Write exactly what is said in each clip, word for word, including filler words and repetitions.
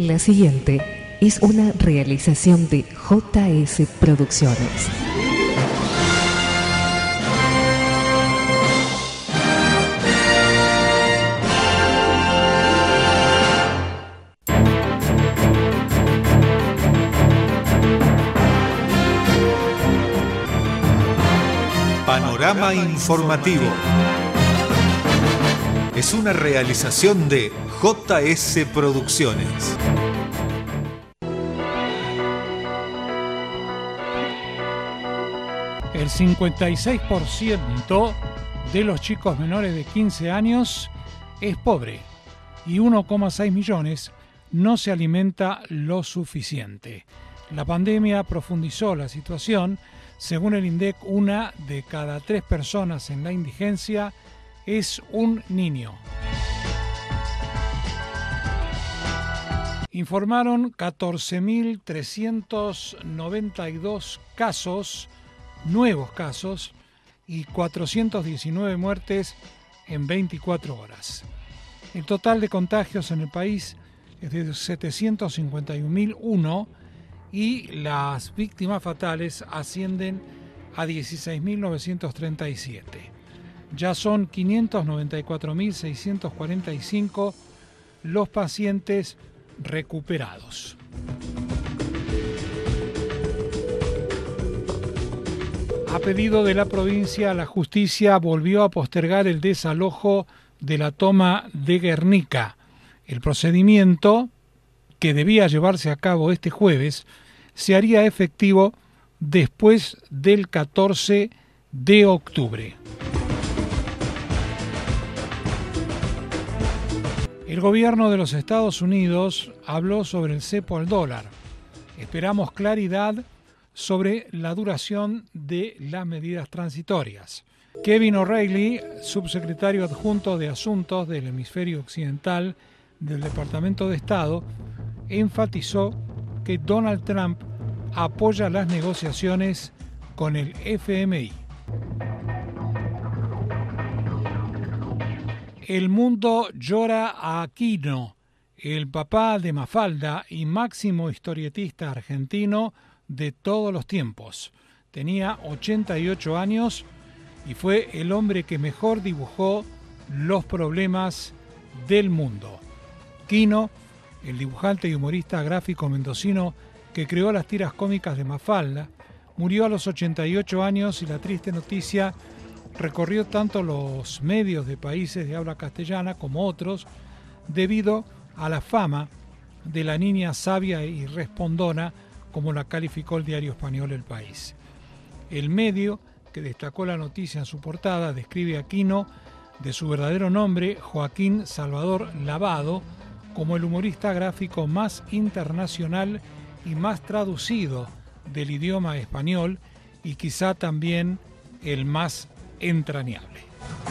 La siguiente es una realización de J S Producciones. Panorama informativo. Es una realización de J S Producciones. El cincuenta y seis por ciento de los chicos menores de quince años es pobre y uno coma seis millones no se alimenta lo suficiente. La pandemia profundizó la situación. Según el INDEC, una de cada tres personas en la indigencia es un niño. Informaron catorce mil trescientos noventa y dos casos, nuevos casos, y cuatrocientas diecinueve muertes en veinticuatro horas. El total de contagios en el país es de setecientos cincuenta y un mil uno y las víctimas fatales ascienden a dieciséis mil novecientos treinta y siete. Ya son quinientos noventa y cuatro mil seiscientos cuarenta y cinco los pacientes recuperados. A pedido de la provincia, la justicia volvió a postergar el desalojo de la toma de Guernica. El procedimiento, que debía llevarse a cabo este jueves, se haría efectivo después del catorce de octubre. El gobierno de los Estados Unidos habló sobre el cepo al dólar. Esperamos claridad sobre la duración de las medidas transitorias. Kevin O'Reilly, subsecretario adjunto de Asuntos del Hemisferio Occidental del Departamento de Estado, enfatizó que Donald Trump apoya las negociaciones con el F M I. El mundo llora a Aquino, el papá de Mafalda y máximo historietista argentino de todos los tiempos. Tenía ochenta y ocho años y fue el hombre que mejor dibujó los problemas del mundo. Quino, el dibujante y humorista gráfico mendocino que creó las tiras cómicas de Mafalda, murió a los ochenta y ocho años y la triste noticia recorrió tanto los medios de países de habla castellana como otros debido a la fama de la niña sabia y respondona, como la calificó el diario español El País. El medio, que destacó la noticia en su portada, describe a Quino, de su verdadero nombre, Joaquín Salvador Lavado, como el humorista gráfico más internacional y más traducido del idioma español y quizá también el más entrañable.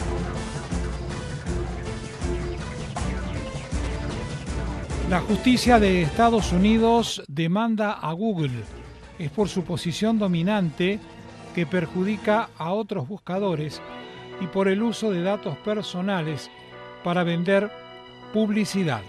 La justicia de Estados Unidos demanda a Google. Es por su posición dominante que perjudica a otros buscadores y por el uso de datos personales para vender publicidad.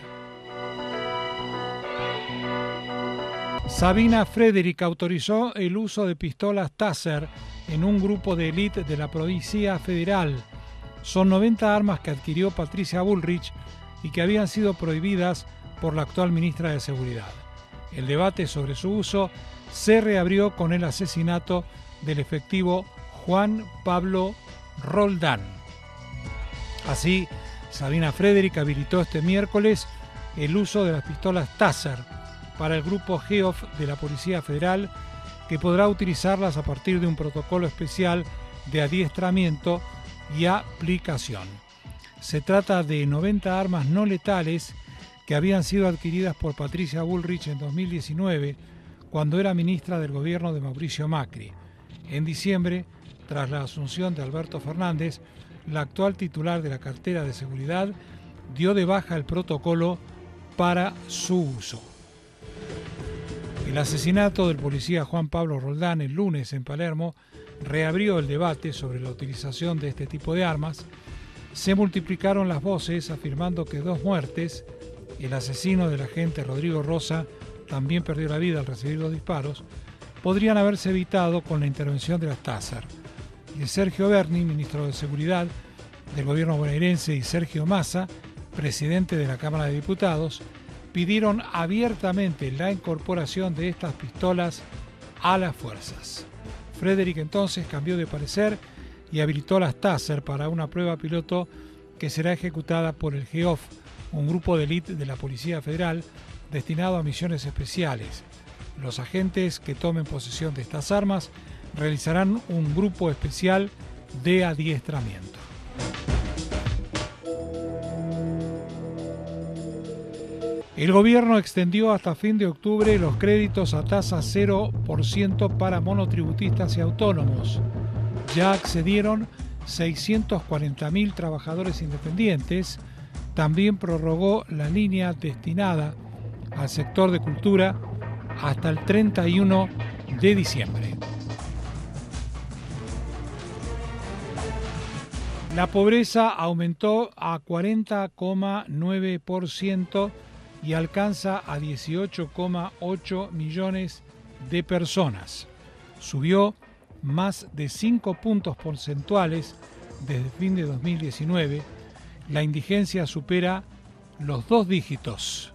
Sabina Frederick autorizó el uso de pistolas Taser en un grupo de élite de la Policía Federal. Son noventa armas que adquirió Patricia Bullrich y que habían sido prohibidas por la actual ministra de Seguridad. El debate sobre su uso se reabrió con el asesinato del efectivo Juan Pablo Roldán. Así, Sabina Frederick habilitó este miércoles el uso de las pistolas Taser para el grupo GEOF de la Policía Federal, que podrá utilizarlas a partir de un protocolo especial de adiestramiento y aplicación. Se trata de noventa armas no letales que habían sido adquiridas por Patricia Bullrich en dos mil diecinueve, cuando era ministra del gobierno de Mauricio Macri. En diciembre, tras la asunción de Alberto Fernández, la actual titular de la cartera de seguridad dio de baja el protocolo para su uso. El asesinato del policía Juan Pablo Roldán el lunes en Palermo reabrió el debate sobre la utilización de este tipo de armas. Se multiplicaron las voces afirmando que dos muertes, el asesino del agente Rodrigo Rosa también perdió la vida al recibir los disparos, podrían haberse evitado con la intervención de las Taser. Y Sergio Berni, ministro de Seguridad del gobierno bonaerense, y Sergio Massa, presidente de la Cámara de Diputados, pidieron abiertamente la incorporación de estas pistolas a las fuerzas. Frederick entonces cambió de parecer y habilitó las Taser para una prueba piloto que será ejecutada por el G E O F, un grupo de élite de la Policía Federal destinado a misiones especiales. Los agentes que tomen posesión de estas armas realizarán un grupo especial de adiestramiento. El gobierno extendió hasta fin de octubre los créditos a tasa cero por ciento para monotributistas y autónomos. Ya accedieron seiscientos cuarenta mil trabajadores independientes. También prorrogó la línea destinada al sector de cultura hasta el treinta y uno de diciembre. La pobreza aumentó a cuarenta coma nueve por ciento y alcanza a dieciocho coma ocho millones de personas. Subió más de cinco puntos porcentuales desde fin de dos mil diecinueve. La indigencia supera los dos dígitos.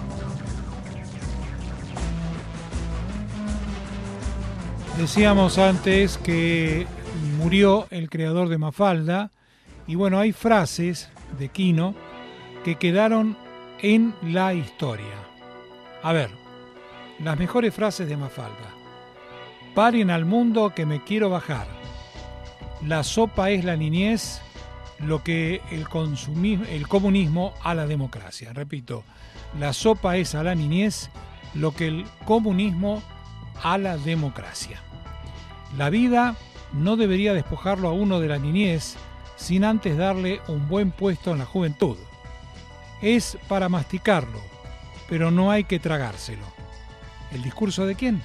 Decíamos antes que murió el creador de Mafalda, y bueno, hay frases de Quino que quedaron en la historia. A ver, las mejores frases de Mafalda. Paren al mundo que me quiero bajar. La sopa es la niñez, lo que el, consumismo, el comunismo a la democracia. Repito, la sopa es a la niñez, lo que el comunismo a la democracia. La vida no debería despojarlo a uno de la niñez sin antes darle un buen puesto en la juventud. Es para masticarlo, pero no hay que tragárselo. ¿El discurso de quién?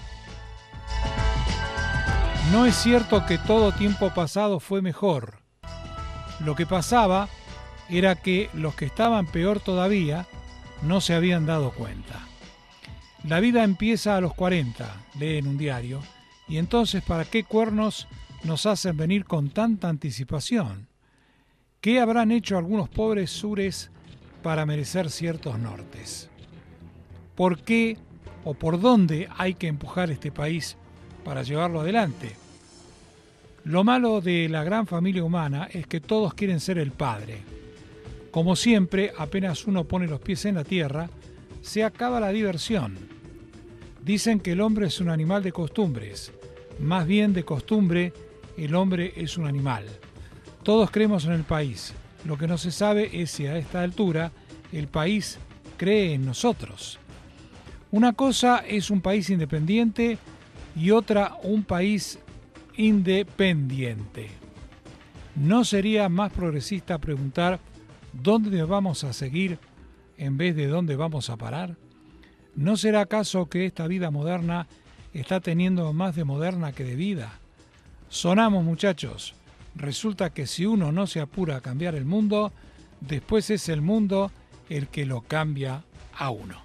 No es cierto que todo tiempo pasado fue mejor. Lo que pasaba era que los que estaban peor todavía no se habían dado cuenta. La vida empieza a los cuarenta, lee en un diario, y entonces ¿para qué cuernos nos hacen venir con tanta anticipación? ¿Qué habrán hecho algunos pobres sures para merecer ciertos nortes? ¿Por qué o por dónde hay que empujar este país para llevarlo adelante? Lo malo de la gran familia humana es que todos quieren ser el padre. Como siempre, apenas uno pone los pies en la tierra, se acaba la diversión. Dicen que el hombre es un animal de costumbres. Más bien de costumbre, el hombre es un animal. Todos creemos en el país. Lo que no se sabe es si a esta altura el país cree en nosotros. Una cosa es un país independiente y otra un país independiente. ¿No sería más progresista preguntar dónde vamos a seguir en vez de dónde vamos a parar? ¿No será acaso que esta vida moderna está teniendo más de moderna que de vida? Sonamos, muchachos. Resulta que si uno no se apura a cambiar el mundo, después es el mundo el que lo cambia a uno.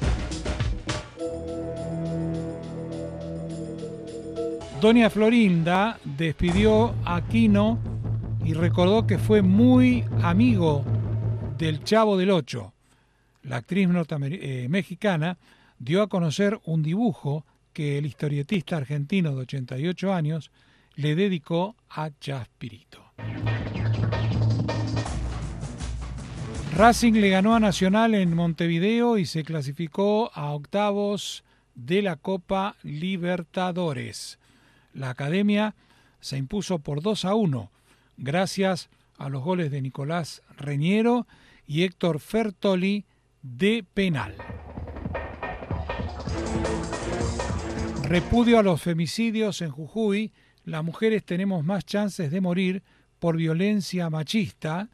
Doña Florinda despidió a Quino y recordó que fue muy amigo del Chavo del Ocho. La actriz norteamericana, eh, mexicana dio a conocer un dibujo que el historietista argentino de ochenta y ocho años le dedicó a Chespirito. Racing le ganó a Nacional en Montevideo y se clasificó a octavos de la Copa Libertadores. La Academia se impuso por dos a uno, gracias a los goles de Nicolás Reñero y Héctor Fertoli de penal. Repudio a los femicidios en Jujuy. Las mujeres tenemos más chances de morir por violencia machista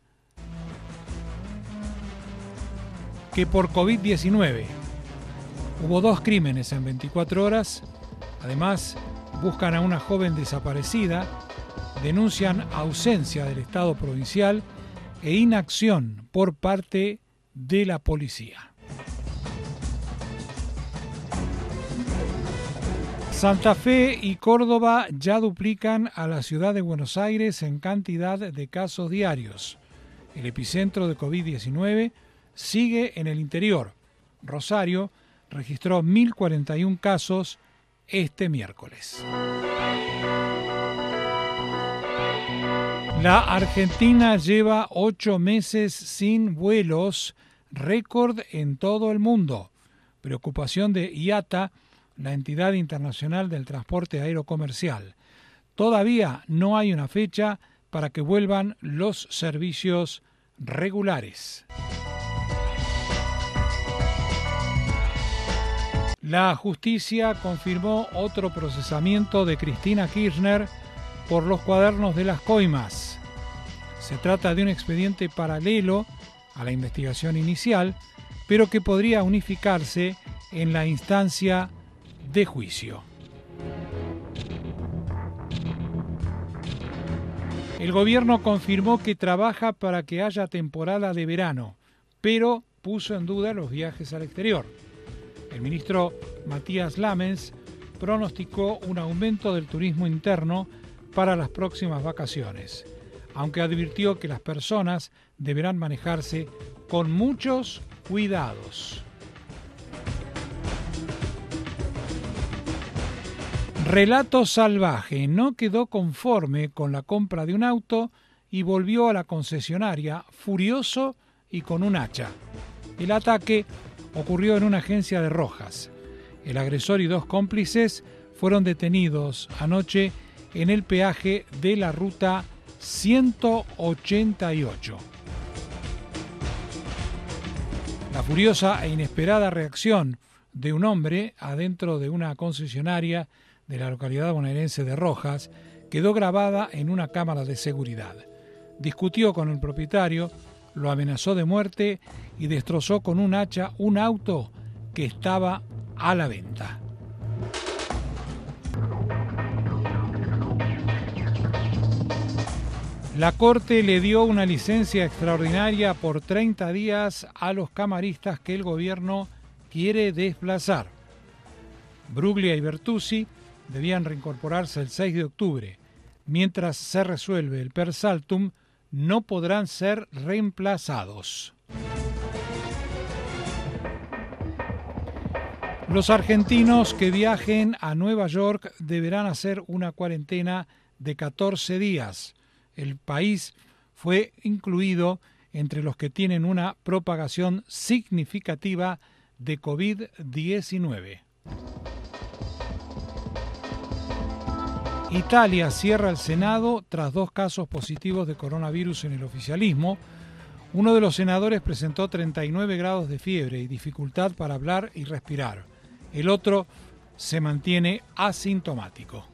que por covid diecinueve. Hubo dos crímenes en veinticuatro horas. Además, buscan a una joven desaparecida, denuncian ausencia del Estado provincial e inacción por parte de la policía. Santa Fe y Córdoba ya duplican a la ciudad de Buenos Aires en cantidad de casos diarios. El epicentro de COVID diecinueve sigue en el interior. Rosario registró mil cuarenta y uno casos este miércoles. La Argentina lleva ocho meses sin vuelos, récord en todo el mundo. Preocupación de I A T A, la entidad internacional del transporte aéreo comercial. Todavía no hay una fecha para que vuelvan los servicios regulares. La justicia confirmó otro procesamiento de Cristina Kirchner por los cuadernos de las coimas. Se trata de un expediente paralelo a la investigación inicial, pero que podría unificarse en la instancia de juicio. El gobierno confirmó que trabaja para que haya temporada de verano, pero puso en duda los viajes al exterior. El ministro Matías Lamens pronosticó un aumento del turismo interno para las próximas vacaciones, aunque advirtió que las personas deberán manejarse con muchos cuidados. Relato Salvaje no quedó conforme con la compra de un auto y volvió a la concesionaria furioso y con un hacha. El ataque ocurrió en una agencia de Rojas. El agresor y dos cómplices fueron detenidos anoche en el peaje de la ruta ciento ochenta y ocho. La furiosa e inesperada reacción de un hombre adentro de una concesionaria de la localidad bonaerense de Rojas quedó grabada en una cámara de seguridad. Discutió con el propietario, lo amenazó de muerte y destrozó con un hacha un auto que estaba a la venta. La Corte le dio una licencia extraordinaria por treinta días a los camaristas que el gobierno quiere desplazar. Bruglia y Bertuzzi debían reincorporarse el seis de octubre. Mientras se resuelve el per saltum, no podrán ser reemplazados. Los argentinos que viajen a Nueva York deberán hacer una cuarentena de catorce días. El país fue incluido entre los que tienen una propagación significativa de COVID diecinueve. Italia cierra el Senado tras dos casos positivos de coronavirus en el oficialismo. Uno de los senadores presentó treinta y nueve grados de fiebre y dificultad para hablar y respirar. El otro se mantiene asintomático.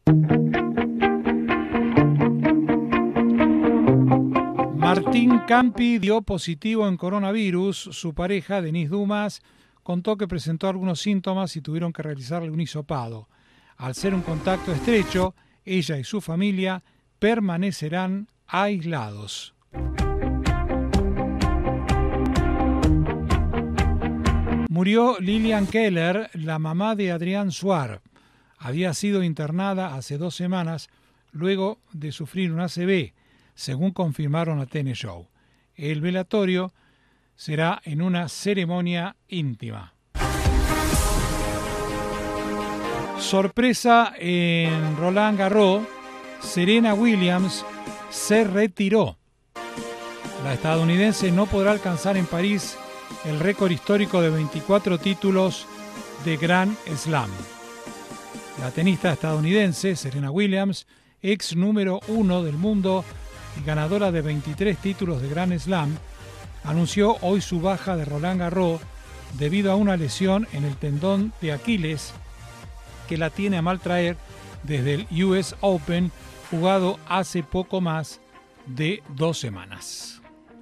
Martín Campi dio positivo en coronavirus. Su pareja, Denise Dumas, contó que presentó algunos síntomas y tuvieron que realizarle un hisopado. Al ser un contacto estrecho, ella y su familia permanecerán aislados. Murió Lilian Keller, la mamá de Adrián Suar. Había sido internada hace dos semanas luego de sufrir un A C V, según confirmaron a T N Show. El velatorio será en una ceremonia íntima. Sorpresa en Roland Garros, Serena Williams se retiró. La estadounidense no podrá alcanzar en París el récord histórico de veinticuatro títulos de Grand Slam. La tenista estadounidense Serena Williams, ex número uno del mundo y ganadora de veintitrés títulos de Grand Slam, anunció hoy su baja de Roland Garros debido a una lesión en el tendón de Aquiles que la tiene a mal traer desde el U S Open jugado hace poco más de dos semanas.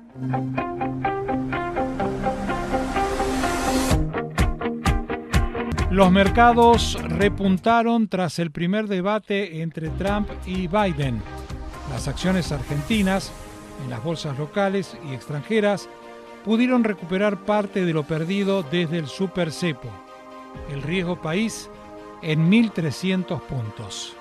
Los mercados repuntaron tras el primer debate entre Trump y Biden. Las acciones argentinas en las bolsas locales y extranjeras pudieron recuperar parte de lo perdido desde el supercepo. El riesgo país en mil trescientos puntos.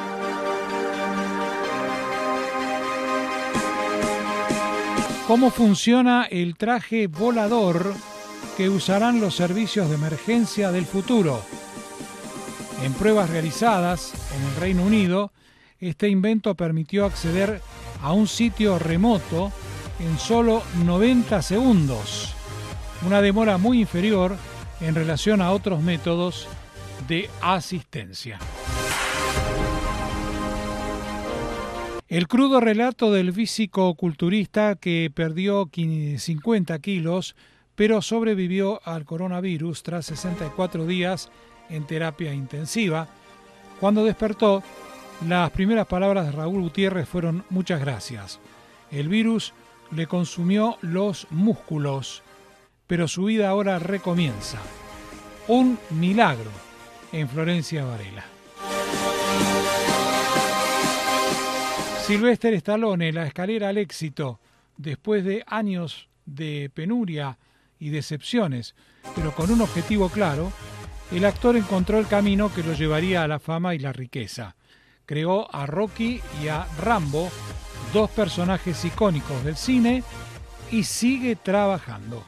¿Cómo funciona el traje volador que usarán los servicios de emergencia del futuro? En pruebas realizadas en el Reino Unido, este invento permitió acceder a un sitio remoto en solo noventa segundos, una demora muy inferior en relación a otros métodos de asistencia. El crudo relato del físico-culturista que perdió cincuenta kilos, pero sobrevivió al coronavirus tras sesenta y cuatro días en terapia intensiva. Cuando despertó, las primeras palabras de Raúl Gutiérrez fueron: muchas gracias. El virus le consumió los músculos, pero su vida ahora recomienza. Un milagro en Florencia Varela. Sylvester Stallone, la escalera al éxito, después de años de penuria y decepciones, pero con un objetivo claro, el actor encontró el camino que lo llevaría a la fama y la riqueza. Creó a Rocky y a Rambo, dos personajes icónicos del cine, y sigue trabajando.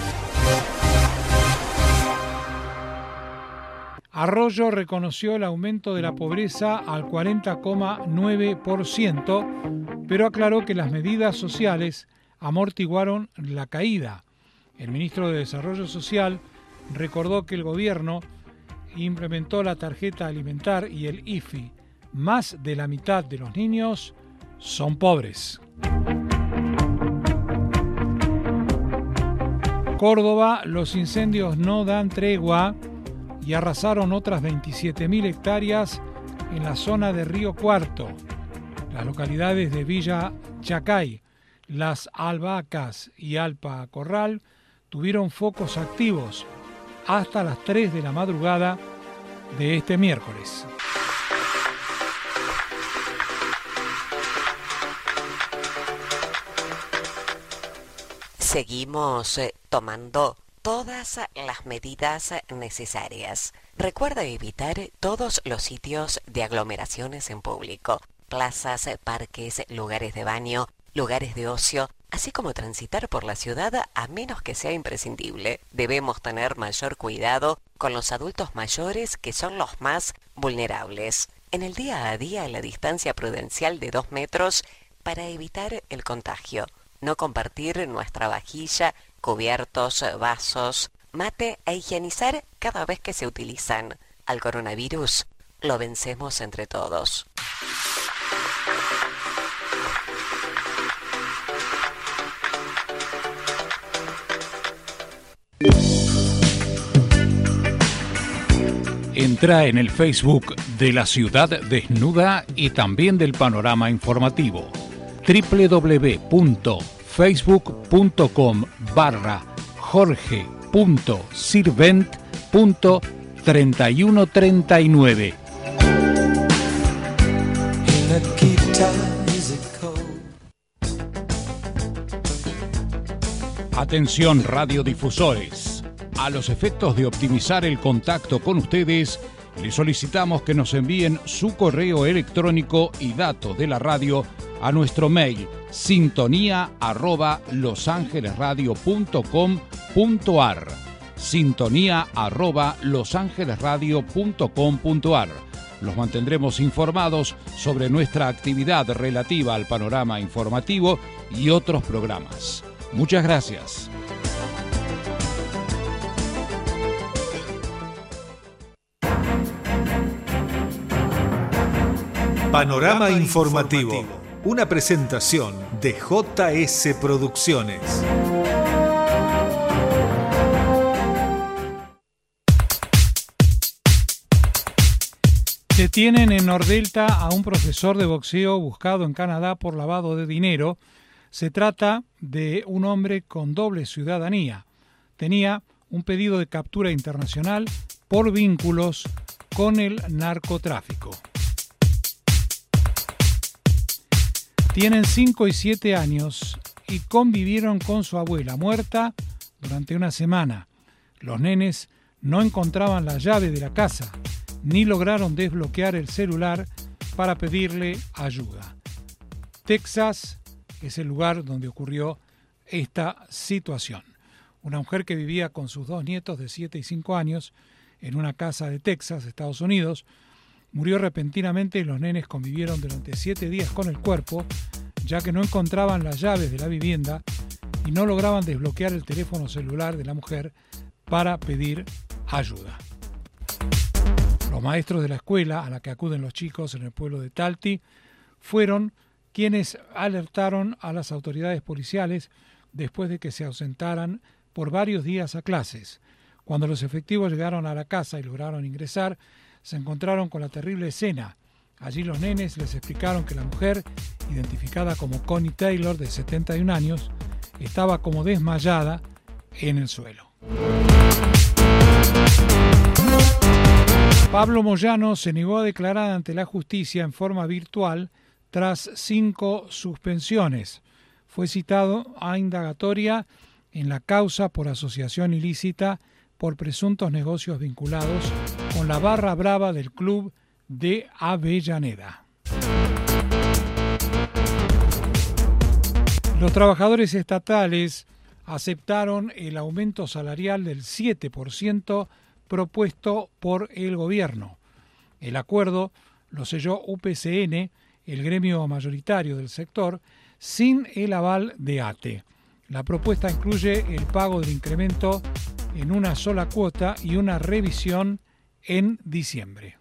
Arroyo reconoció el aumento de la pobreza al cuarenta coma nueve por ciento, pero aclaró que las medidas sociales amortiguaron la caída. El ministro de Desarrollo Social recordó que el gobierno implementó la tarjeta alimentar y el I F I. Más de la mitad de los niños son pobres. Córdoba, los incendios no dan tregua y arrasaron otras veintisiete mil hectáreas en la zona de Río Cuarto. Las localidades de Villa Chacay, Las Albahacas y Alpa Corral tuvieron focos activos hasta las tres de la madrugada de este miércoles. Seguimos eh, tomando todas las medidas necesarias. Recuerda evitar todos los sitios de aglomeraciones en público, plazas, parques, lugares de baño, lugares de ocio, así como transitar por la ciudad a menos que sea imprescindible. Debemos tener mayor cuidado con los adultos mayores, que son los más vulnerables. En el día a día, la distancia prudencial de dos metros para evitar el contagio. No compartir nuestra vajilla, cubiertos, vasos, mate e higienizar cada vez que se utilizan. Al coronavirus lo vencemos entre todos. Entra en el Facebook de La Ciudad Desnuda y también del Panorama Informativo. doble u doble u doble u punto facebook punto com barra jorge punto sirvent punto treinta y uno treinta y nueve. Atención radiodifusores. A los efectos de optimizar el contacto con ustedes, les solicitamos que nos envíen su correo electrónico y datos de la radio a nuestro mail sintonía arroba losangelesradio punto com punto ar sintonía arroba losangelesradio punto com punto ar. Los mantendremos informados sobre nuestra actividad relativa al panorama informativo y otros programas. Muchas gracias. Panorama Informativo, una presentación de J S Producciones. Detienen en Nordelta a un profesor de boxeo buscado en Canadá por lavado de dinero. Se trata de un hombre con doble ciudadanía. Tenía un pedido de captura internacional por vínculos con el narcotráfico. Tienen cinco y siete años y convivieron con su abuela muerta durante una semana. Los nenes no encontraban la llave de la casa ni lograron desbloquear el celular para pedirle ayuda. Texas es el lugar donde ocurrió esta situación. Una mujer que vivía con sus dos nietos de siete y cinco años en una casa de Texas, Estados Unidos, murió repentinamente y los nenes convivieron durante siete días con el cuerpo, ya que no encontraban las llaves de la vivienda y no lograban desbloquear el teléfono celular de la mujer para pedir ayuda. Los maestros de la escuela a la que acuden los chicos en el pueblo de Talty fueron quienes alertaron a las autoridades policiales después de que se ausentaran por varios días a clases. Cuando los efectivos llegaron a la casa y lograron ingresar, se encontraron con la terrible escena. Allí los nenes les explicaron que la mujer, identificada como Connie Taylor, de setenta y un años, estaba como desmayada en el suelo. Pablo Moyano se negó a declarar ante la justicia en forma virtual tras cinco suspensiones. Fue citado a indagatoria en la causa por asociación ilícita por presuntos negocios vinculados con la barra brava del club de Avellaneda. Los trabajadores estatales aceptaron el aumento salarial del siete por ciento propuesto por el gobierno. El acuerdo lo selló U P C N, el gremio mayoritario del sector, sin el aval de A T E. La propuesta incluye el pago del incremento en una sola cuota y una revisión en diciembre.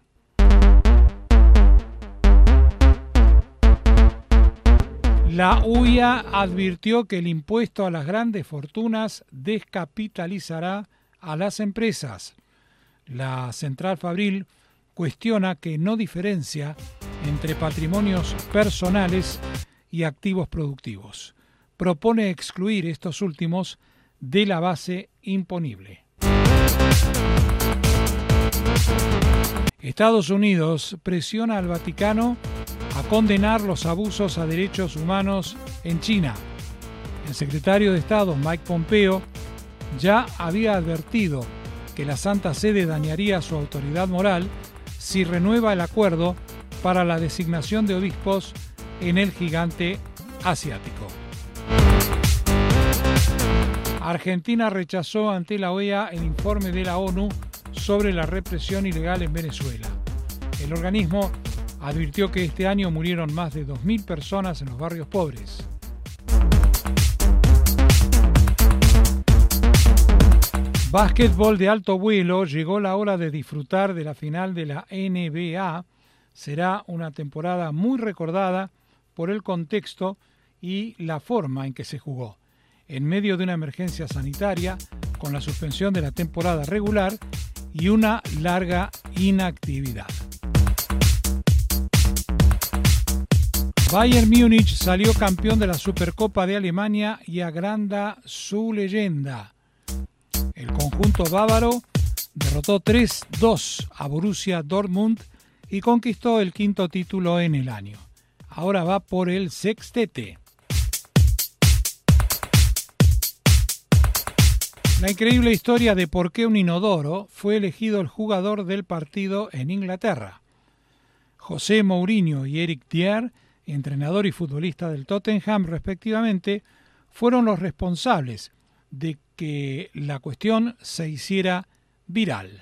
La U I A advirtió que el impuesto a las grandes fortunas descapitalizará a las empresas. La central fabril cuestiona que no diferencia entre patrimonios personales y activos productivos. Propone excluir estos últimos de la base imponible. Estados Unidos presiona al Vaticano a condenar los abusos a derechos humanos en China. El secretario de Estado, Mike Pompeo, ya había advertido que la Santa Sede dañaría su autoridad moral si renueva el acuerdo para la designación de obispos en el gigante asiático. Argentina rechazó ante la O E A el informe de la ONU sobre la represión ilegal en Venezuela. El organismo advirtió que este año murieron más de dos mil personas en los barrios pobres. Básquetbol de alto vuelo, llegó la hora de disfrutar de la final de la N B A. Será una temporada muy recordada por el contexto y la forma en que se jugó. En medio de una emergencia sanitaria, con la suspensión de la temporada regular y una larga inactividad. Bayern Múnich salió campeón de la Supercopa de Alemania y agranda su leyenda. El conjunto bávaro derrotó tres dos a Borussia Dortmund y conquistó el quinto título en el año. Ahora va por el sextete. La increíble historia de por qué un inodoro fue elegido el jugador del partido en Inglaterra. José Mourinho y Eric Dier, entrenador y futbolista del Tottenham respectivamente, fueron los responsables de que la cuestión se hiciera viral.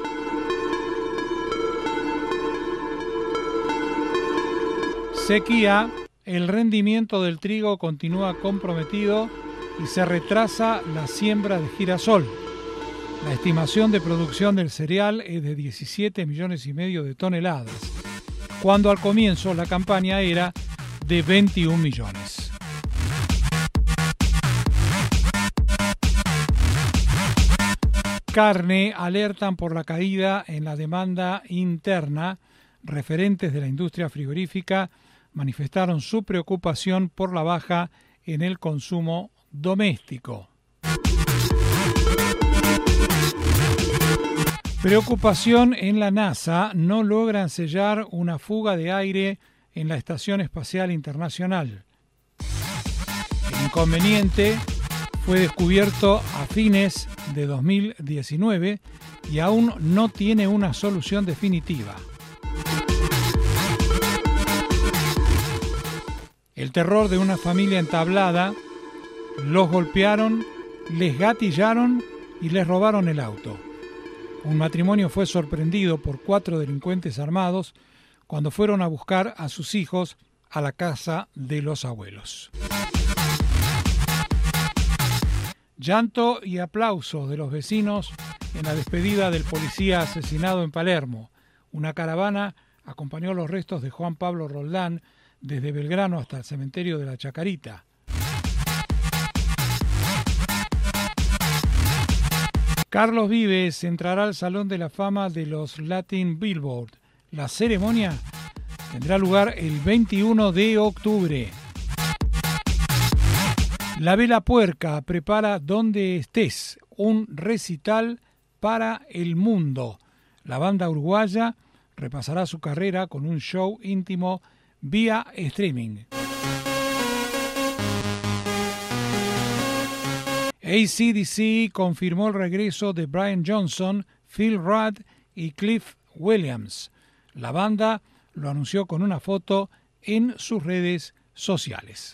Sequía, el rendimiento del trigo continúa comprometido y se retrasa la siembra de girasol. La estimación de producción del cereal es de diecisiete millones y medio de toneladas, cuando al comienzo la campaña era de veintiún millones. Carne alertan por la caída en la demanda interna. Referentes de la industria frigorífica manifestaron su preocupación por la baja en el consumo doméstico. Preocupación en la NASA, no logran sellar una fuga de aire en la Estación Espacial Internacional. El inconveniente fue descubierto a fines de dos mil diecinueve y aún no tiene una solución definitiva. El terror de una familia entablada, los golpearon, les gatillaron y les robaron el auto. Un matrimonio fue sorprendido por cuatro delincuentes armados cuando fueron a buscar a sus hijos a la casa de los abuelos. Llanto y aplausos de los vecinos en la despedida del policía asesinado en Palermo. Una caravana acompañó los restos de Juan Pablo Roldán desde Belgrano hasta el cementerio de la Chacarita. Carlos Vives entrará al Salón de la Fama de los Latin Billboard. La ceremonia tendrá lugar el veintiuno de octubre. La Vela Puerca prepara Donde Estés, un recital para el mundo. La banda uruguaya repasará su carrera con un show íntimo vía streaming. A C D C confirmó el regreso de Brian Johnson, Phil Rudd y Cliff Williams. La banda lo anunció con una foto en sus redes sociales.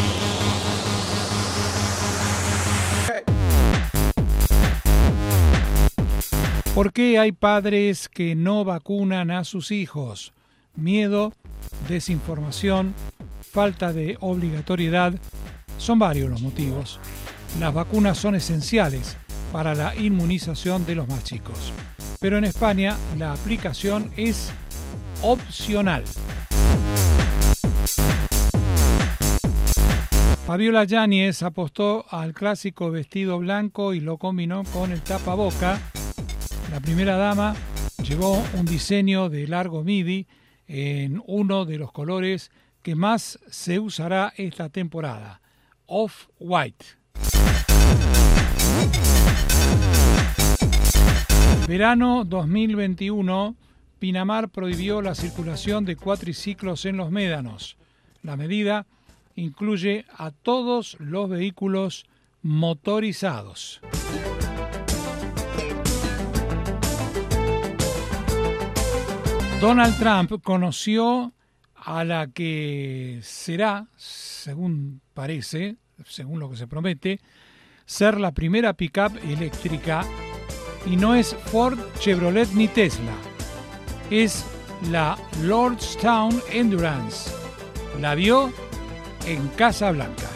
¿Por qué hay padres que no vacunan a sus hijos? Miedo, desinformación, falta de obligatoriedad. Son varios los motivos. Las vacunas son esenciales para la inmunización de los más chicos. Pero en España la aplicación es opcional. Fabiola Yáñez apostó al clásico vestido blanco y lo combinó con el tapaboca. La primera dama llevó un diseño de largo midi en uno de los colores que más se usará esta temporada, Off-White. Verano dos mil veintiuno, Pinamar prohibió la circulación de cuatriciclos en los médanos. La medida incluye a todos los vehículos motorizados. Donald Trump conoció a la que será, según parece, según lo que se promete, ser la primera pick-up eléctrica, y no es Ford, Chevrolet ni Tesla. Es la Lordstown Endurance. La vio en Casa Blanca.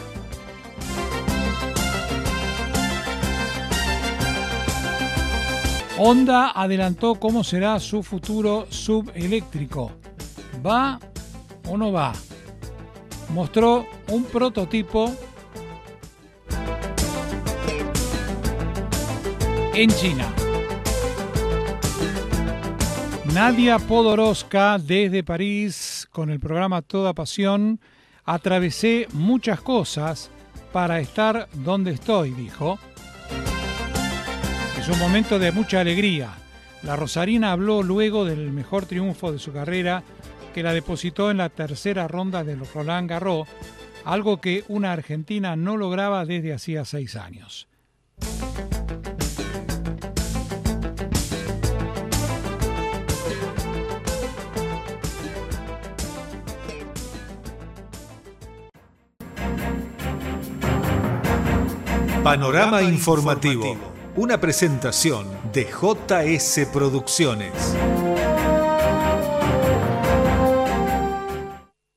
Honda adelantó cómo será su futuro subeléctrico. ¿Va o no va? Mostró un prototipo en China. Nadia Podoroska desde París con el programa Toda Pasión. Atravesé muchas cosas para estar donde estoy, dijo. Es un momento de mucha alegría. La rosarina habló luego del mejor triunfo de su carrera, que la depositó en la tercera ronda del Roland Garros, algo que una argentina no lograba desde hacía seis años. Panorama informativo. Una presentación de J S Producciones.